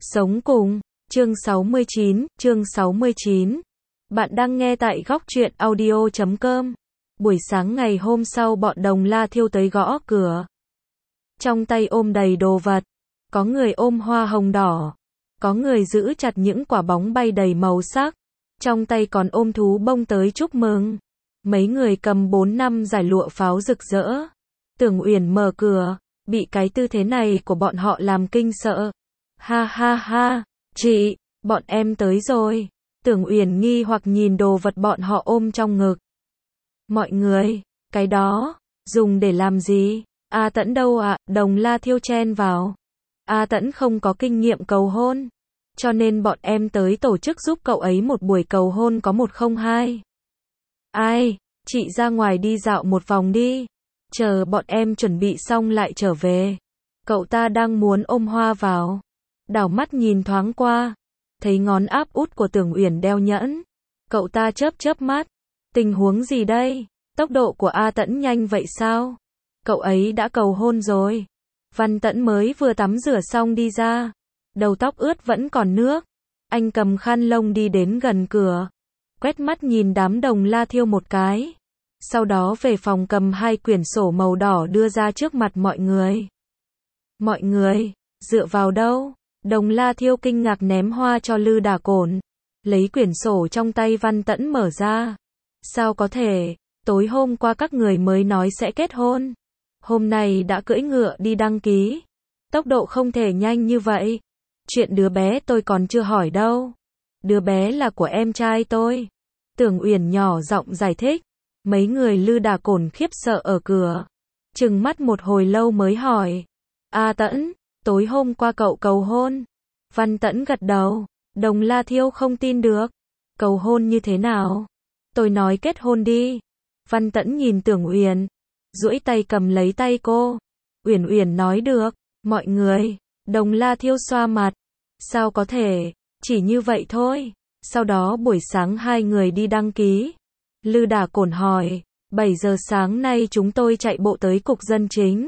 Sống cùng, chương 69. Bạn đang nghe tại góc truyện audio.com. Buổi sáng ngày hôm sau bọn Đồng La Thiêu tới gõ cửa. Trong tay ôm đầy đồ vật. Có người ôm hoa hồng đỏ. Có người giữ chặt những quả bóng bay đầy màu sắc. Trong tay còn ôm thú bông tới chúc mừng. Mấy người cầm 4-5 dải lụa pháo rực rỡ. Tưởng Uyển mở cửa, bị cái tư thế này của bọn họ làm kinh sợ. Ha ha ha, chị, bọn em tới rồi. Tưởng Uyển nghi hoặc nhìn đồ vật bọn họ ôm trong ngực. Mọi người, cái đó, dùng để làm gì? A Tẫn đâu ạ? Đồng La Thiêu chen vào. A Tẫn không có kinh nghiệm cầu hôn. Cho nên bọn em tới tổ chức giúp cậu ấy một buổi cầu hôn có 102. Ai, chị ra ngoài đi dạo một vòng đi. Chờ bọn em chuẩn bị xong lại trở về. Cậu ta đang muốn ôm hoa vào. Đảo mắt nhìn thoáng qua. Thấy ngón áp út của Tưởng Uyển đeo nhẫn. Cậu ta chớp chớp mắt. Tình huống gì đây? Tốc độ của A Tẫn nhanh vậy sao? Cậu ấy đã cầu hôn rồi. Văn Tẫn mới vừa tắm rửa xong đi ra. Đầu tóc ướt vẫn còn nước. Anh cầm khăn lông đi đến gần cửa. Quét mắt nhìn đám Đồng La Thiêu một cái. Sau đó về phòng cầm 2 quyển sổ màu đỏ đưa ra trước mặt mọi người. Mọi người, dựa vào đâu? Đồng La Thiêu kinh ngạc ném hoa cho Lư Đả Cổn. Lấy quyển sổ trong tay Văn Tẫn mở ra. Sao có thể, tối hôm qua các người mới nói sẽ kết hôn. Hôm nay đã cưỡi ngựa đi đăng ký. Tốc độ không thể nhanh như vậy. Chuyện đứa bé tôi còn chưa hỏi đâu. Đứa bé là của em trai tôi. Tưởng Uyển nhỏ giọng giải thích. Mấy người Lư Đả Cổn khiếp sợ ở cửa. Trừng mắt một hồi lâu mới hỏi. A Tẫn, tối hôm qua cậu cầu hôn. Văn Tẫn gật đầu. Đồng La Thiêu không tin được. Cầu hôn như thế nào? Tôi nói kết hôn đi. Văn Tẫn nhìn Tưởng Uyển. Duỗi tay cầm lấy tay cô. Uyển Uyển nói được. Mọi người. Đồng La Thiêu xoa mặt. Sao có thể, chỉ như vậy thôi. Sau đó buổi sáng 2 người đi đăng ký. Lư Đả Cổn hỏi, 7 giờ sáng nay chúng tôi chạy bộ tới cục dân chính.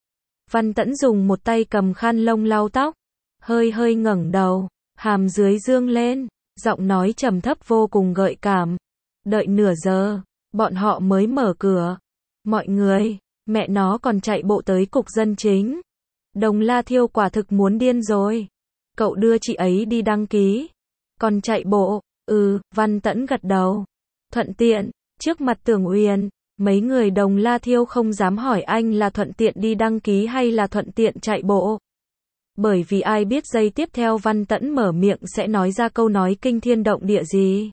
Văn Tẫn dùng một tay cầm khăn lông lau tóc, hơi ngẩng đầu, hàm dưới dương lên, giọng nói trầm thấp vô cùng gợi cảm. Đợi nửa giờ, bọn họ mới mở cửa. Mọi người, mẹ nó còn chạy bộ tới cục dân chính. Đồng La Thiêu quả thực muốn điên rồi. Cậu đưa chị ấy đi đăng ký. Còn chạy bộ, Văn Tẫn gật đầu. Thuận tiện, trước mặt Tưởng Uyển, mấy người Đồng La Thiêu không dám hỏi anh là thuận tiện đi đăng ký hay là thuận tiện chạy bộ. Bởi vì ai biết giây tiếp theo Văn Tẫn mở miệng sẽ nói ra câu nói kinh thiên động địa gì.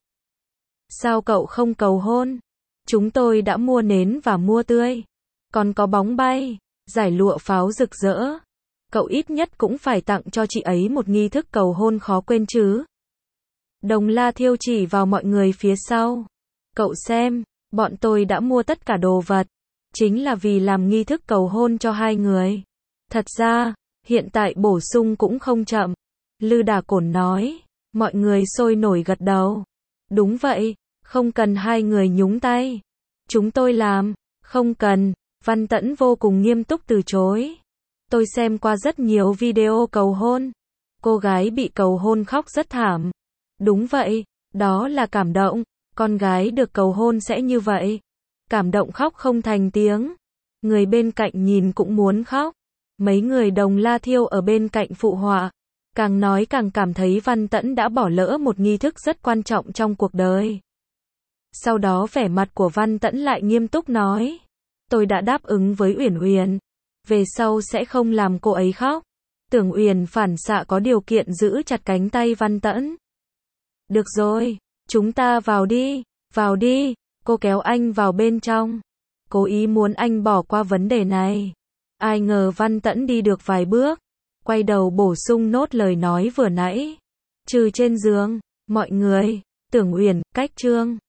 Sao cậu không cầu hôn? Chúng tôi đã mua nến và mua tươi. Còn có bóng bay, giải lụa pháo rực rỡ. Cậu ít nhất cũng phải tặng cho chị ấy một nghi thức cầu hôn khó quên chứ. Đồng La Thiêu chỉ vào mọi người phía sau. Cậu xem, bọn tôi đã mua tất cả đồ vật. Chính là vì làm nghi thức cầu hôn cho 2 người. Thật ra, hiện tại bổ sung cũng không chậm. Lư Đả Cổn nói. Mọi người sôi nổi gật đầu. Đúng vậy, không cần 2 người nhúng tay. Chúng tôi làm, không cần. Văn Tẫn vô cùng nghiêm túc từ chối. Tôi xem qua rất nhiều video cầu hôn. Cô gái bị cầu hôn khóc rất thảm. Đúng vậy, đó là cảm động. Con gái được cầu hôn sẽ như vậy. Cảm động khóc không thành tiếng. Người bên cạnh nhìn cũng muốn khóc. Mấy người Đồng La Thiêu ở bên cạnh phụ họa. Càng nói càng cảm thấy Văn Tẫn đã bỏ lỡ một nghi thức rất quan trọng trong cuộc đời. Sau đó vẻ mặt của Văn Tẫn lại nghiêm túc nói. Tôi đã đáp ứng với Uyển Uyển. Về sau sẽ không làm cô ấy khóc. Tưởng Uyển phản xạ có điều kiện giữ chặt cánh tay Văn Tẫn. Được rồi, chúng ta vào đi, cô kéo anh vào bên trong. Cố ý muốn anh bỏ qua vấn đề này. Ai ngờ Văn Tẫn đi được vài bước, quay đầu bổ sung nốt lời nói vừa nãy. Trừ trên giường, mọi người, Tưởng Uyển, cách chương.